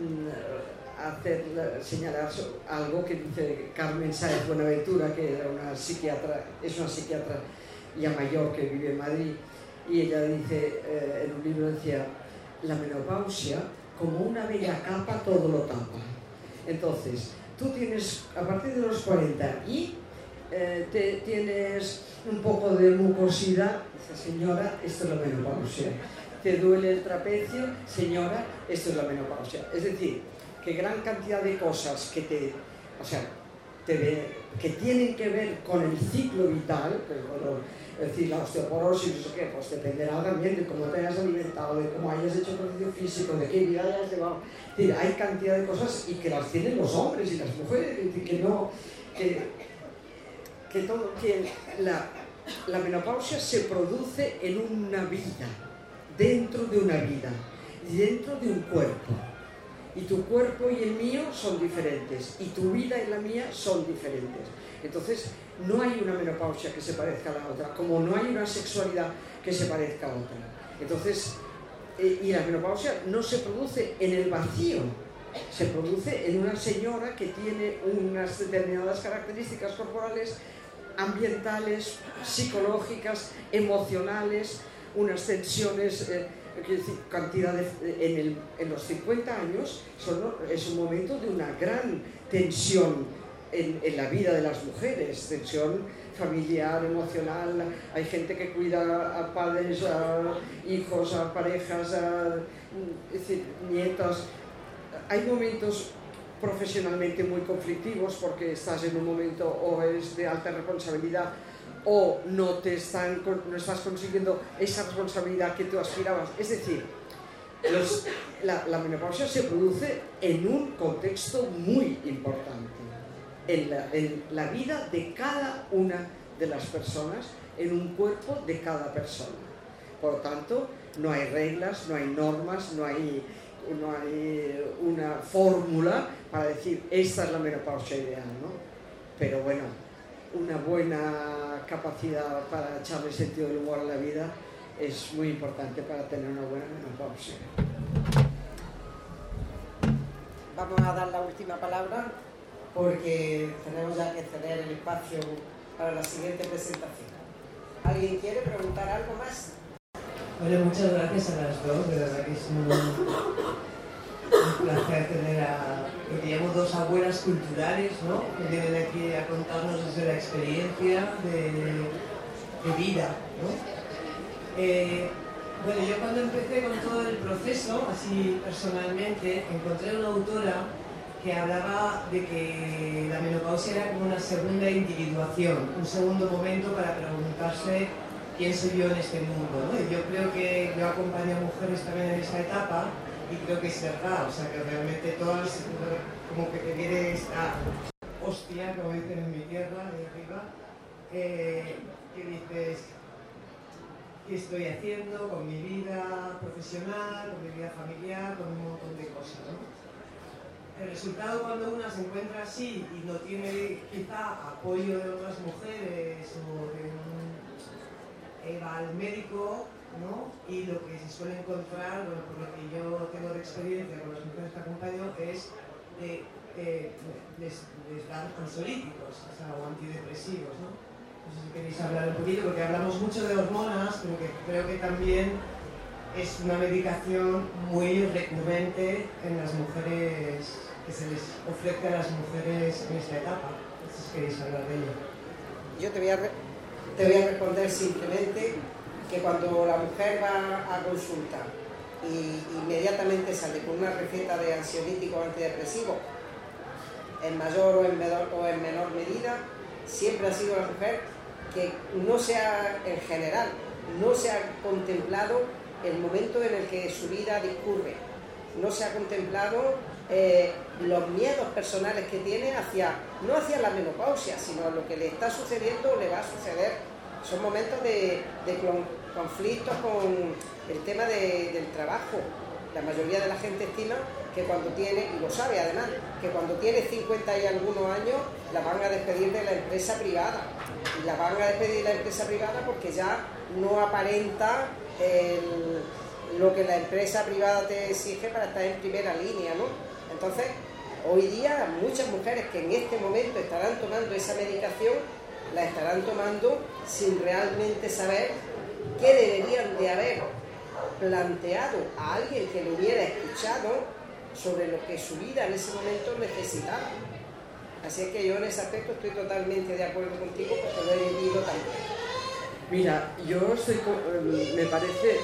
señalar algo que dice Carmen Sáenz Buenaventura, que era es una psiquiatra ya mayor que vive en Madrid, y ella dice, en un libro decía, la menopausia como una bella capa todo lo tapa. Entonces, tú tienes, a partir de los 40 y tienes un poco de mucosidad, dice, señora, esto es la menopausia. Te duele el trapecio, señora, esto es la menopausia. Es decir, que gran cantidad de cosas que que tienen que ver con el ciclo vital, es decir, la osteoporosis, no sé qué, pues dependerá también de cómo te hayas alimentado, de cómo hayas hecho ejercicio físico, de qué vida hayas llevado. Es decir, hay cantidad de cosas y que las tienen los hombres y las mujeres, es decir, la menopausia se produce en una vida, dentro de una vida, y dentro de un cuerpo. Y tu cuerpo y el mío son diferentes, y tu vida y la mía son diferentes. Entonces, no hay una menopausia que se parezca a la otra, como no hay una sexualidad que se parezca a otra. Entonces, y la menopausia no se produce en el vacío, se produce en una señora que tiene unas determinadas características corporales, ambientales, psicológicas, emocionales, unas tensiones... en los 50 años es un momento de una gran tensión en la vida de las mujeres, tensión familiar, emocional, hay gente que cuida a padres, a hijos, a parejas, es decir, nietas. Hay momentos profesionalmente muy conflictivos porque estás en un momento o es de alta responsabilidad o no estás consiguiendo esa responsabilidad que tú aspirabas. Es decir, la menopausia se produce en un contexto muy importante, en la vida de cada una de las personas, en un cuerpo de cada persona. Por lo tanto, no hay reglas, no hay normas, no hay una fórmula para decir esta es la menopausia ideal, ¿no? Pero bueno, una buena capacidad para echarle sentido del humor a la vida es muy importante para tener una buena menopausia. Vamos a dar la última palabra porque tenemos ya que ceder el espacio para la siguiente presentación. ¿Alguien quiere preguntar algo más? Bueno, muchas gracias a las dos, de verdad que es un placer tener lo que llamo dos abuelas culturales, ¿no? Que vienen aquí a contarnos desde la experiencia de vida, ¿no? Bueno, yo cuando empecé con todo el proceso, así personalmente, encontré una autora que hablaba de que la menopausia era como una segunda individuación, un segundo momento para preguntarse quién soy yo en este mundo, ¿no? Y yo creo que yo acompaño a mujeres también en esa etapa y creo que es verdad, o sea que realmente todas como que te viene esta hostia, como dicen en mi tierra, de arriba, que dices, ¿qué estoy haciendo con mi vida profesional, con mi vida familiar, con un montón de cosas, ¿no? El resultado cuando una se encuentra así y no tiene quizá apoyo de otras mujeres o de va al médico, ¿no? Y lo que se suele encontrar, bueno, por lo que yo tengo de experiencia con las mujeres que acompaño, es les dan ansiolíticos, o sea, o antidepresivos, ¿no? No sé si queréis hablar un poquito, porque hablamos mucho de hormonas, pero que creo que también es una medicación muy recurrente en las mujeres, que se les ofrece a las mujeres en esta etapa. No sé si queréis hablar de ello. Yo te voy a responder simplemente que cuando la mujer va a consulta y inmediatamente sale con una receta de ansiolítico o antidepresivo, en mayor o en menor medida, siempre ha sido la mujer que no se ha, en general, no se ha contemplado el momento en el que su vida discurre, no se ha contemplado los miedos personales que tiene no hacia la menopausia, sino a lo que le está sucediendo o le va a suceder. Son momentos de conflictos con el tema del trabajo. La mayoría de la gente estima que cuando tiene, y lo sabe además, que cuando tiene 50 y algunos años la van a despedir de la empresa privada. Y la van a despedir de la empresa privada porque ya no aparenta lo que la empresa privada te exige para estar en primera línea, ¿no? Entonces, hoy día muchas mujeres que en este momento estarán tomando esa medicación, la estarán tomando sin realmente saber qué deberían de haber planteado a alguien que lo hubiera escuchado sobre lo que su vida en ese momento necesitaba. Así es que yo en ese aspecto estoy totalmente de acuerdo contigo porque lo he vivido también. Mira, me parece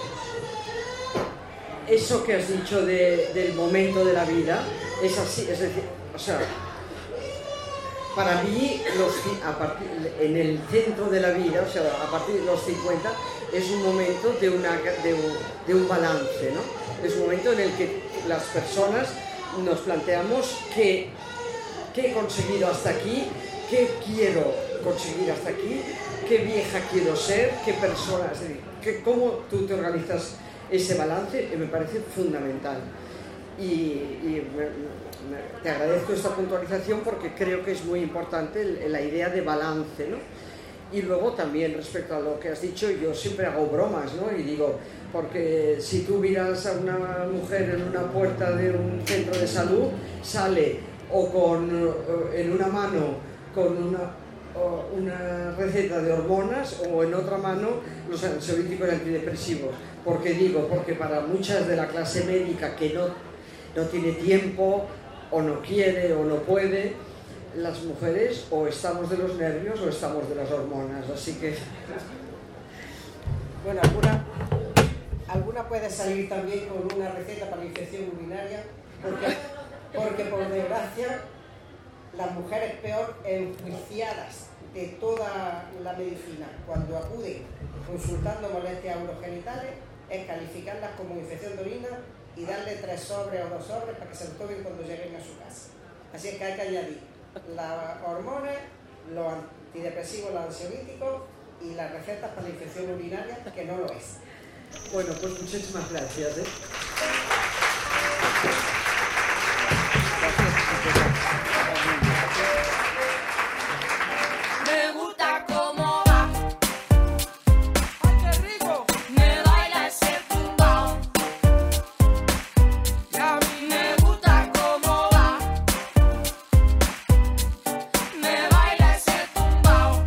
eso que has dicho del momento de la vida, es así, es decir, o sea, para mí en el centro de la vida, o sea, a partir de los 50, es un momento de un balance, ¿no? Es un momento en el que las personas nos planteamos qué he conseguido hasta aquí, qué quiero conseguir hasta aquí, qué vieja quiero ser, qué persona, es decir, cómo tú te organizas ese balance, me parece fundamental. Y te agradezco esta puntualización porque creo que es muy importante la idea de balance, ¿no? Y luego también respecto a lo que has dicho, yo siempre hago bromas, ¿no? Y digo, porque si tú miras a una mujer en una puerta de un centro de salud, sale o en una mano con una receta de hormonas o en otra mano los ansiolíticos y antidepresivos. ¿Por qué digo? Porque para muchas de la clase médica que no tiene tiempo o no quiere o no puede, las mujeres o estamos de los nervios o estamos de las hormonas, así que... Bueno, alguna puede salir también con una receta para la infección urinaria, porque por desgracia las mujeres peor enjuiciadas de toda la medicina cuando acuden consultando molestias urogenitales es calificarlas como infección de orina y darle 3 sobres o 2 sobres para que se lo tomen cuando lleguen a su casa. Así es que hay que añadir las hormonas, los antidepresivos, los ansiolíticos y las recetas para la infección urinaria, que no lo es. Bueno, pues muchísimas gracias. Me gusta cómo va. ¡Ay, qué rico! Me baila ese tumbao. Y a mí me gusta cómo va. Me baila ese tumbao.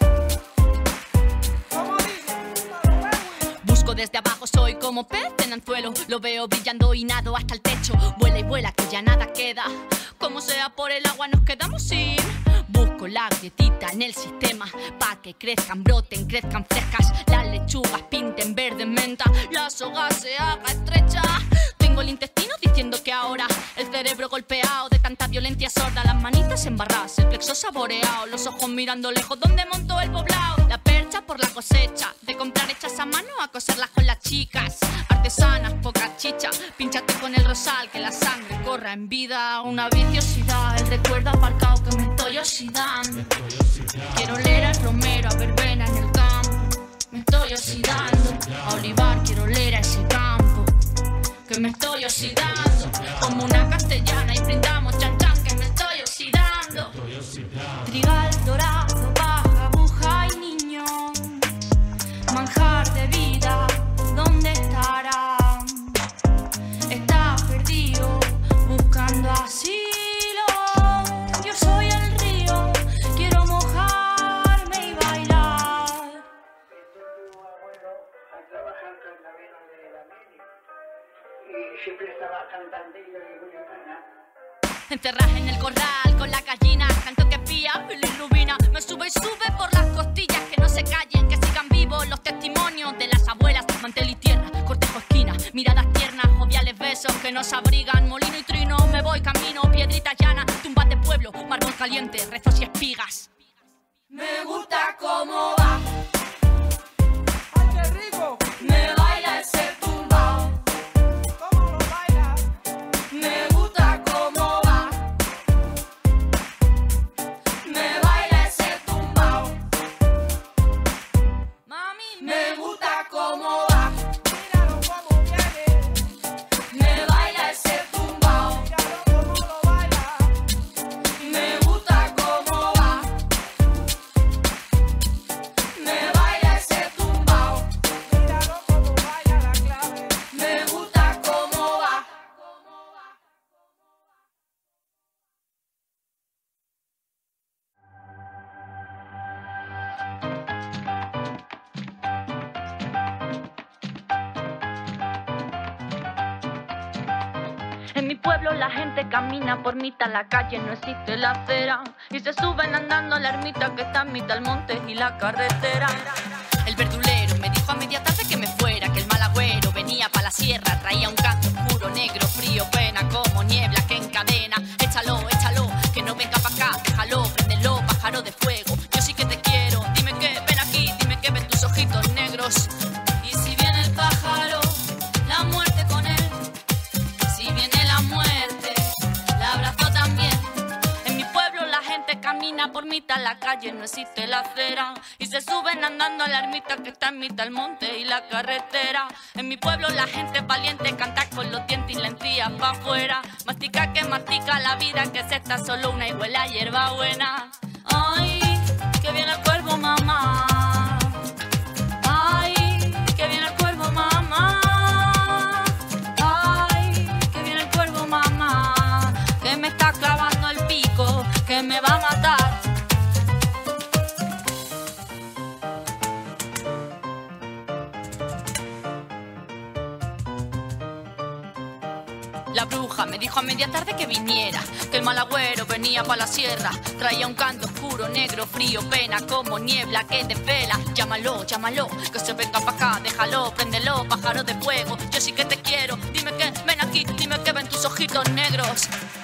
¿Cómo dice? Busco desde abajo, soy como pez en anzuelo. Lo veo brillando y nado hasta el techo. Vuela y vuela que ya nada queda. Como sea por el agua nos quedamos sin. Busco la grietita en el sistema pa' que crezcan, broten, crezcan frescas. Las lechugas pinten verde menta, la soga se haga estrecha. Tengo el intestino diciendo que ahora el cerebro golpeado de tanta violencia sorda. Las manitas embarradas, el plexo saboreado, los ojos mirando lejos donde montó el poblado. La percha por la cosecha, de comprar hechas a mano a coserlas con las chicas. Artesanas, poca chicha, pínchate con el rosal que la sangre corra en vida. Una viciosidad, el recuerdo aparcado que me estoy oxidando. Quiero oler al romero, a verbena en el campo. Me estoy oxidando, a olivar quiero oler a ese campo. Que me estoy oxidando, como una castellana y brindamos chan chan que me estoy oxidando. Trigal dorado, baja, aguja y niño. Manjar de vida, ¿dónde estará? Está perdido, buscando asilo. Yo soy el río, quiero mojarme y bailar. Y siempre estaba cantando y yo digo, Encerras en el corral con la gallina, canto que pía, bilirrubina. Me sube y sube por las costillas, que no se callen, que sigan vivos los testimonios de las abuelas. Mantel y tierra, cortejo esquina, miradas tiernas, joviales besos que nos abrigan. Molino y trino, me voy camino, piedrita llana, tumbas de pueblo, mármol caliente, rezos y espigas. Me gusta cómo va. ¡ay, qué rico! Me baila ese tumbao. ¿Cómo lo baila? Me gusta cómo va. Me baila ese tumbao. Mami, me gusta cómo va. Míralo cómo viene. Me baila ese tumbao. Míralo cómo lo baila. Me gusta cómo va. Me baila ese tumbao. Míralo cómo baila la clave. Me gusta cómo va. En mi pueblo la gente camina por mitad la calle, no existe la acera. Y se suben andando a la ermita que está en mitad el monte y la carretera. El verdulero me dijo a media tarde que me fuera, que el mal agüero venía pa' la sierra. Traía un canto oscuro, negro, frío, pena como niebla que encadena. Échalo, échalo, que no venga pa' acá, déjalo, préndelo, pájaro de fuego. Yo sí que te quiero, dime que ven aquí, dime que ven tus ojitos negros. Y si viene el pájaro, la muerte con él. Si viene la muerte, la abrazo también. En mi pueblo la gente camina por mitad la calle, no existe la acera. Y se suben andando a la ermita que está en mitad el monte y la carretera. En mi pueblo la gente es valiente, canta con los dientes y la encía pa' afuera. Mastica que mastica la vida, que es esta solo una y huele a hierba buena. Ay, que viene el cuervo, mamá. Ay, que viene el cuervo, mamá. Que me está clavando el pico, que me va a matar. La bruja me dijo a media tarde que viniera, que el mal agüero venía pa' la sierra. Traía un canto oscuro, negro, frío, pena como niebla que desvela. Llámalo, llámalo, que se venga pa' acá, déjalo, préndelo, pájaro de fuego. Yo sí que te quiero, dime que ven aquí, dime que ven tus ojitos negros.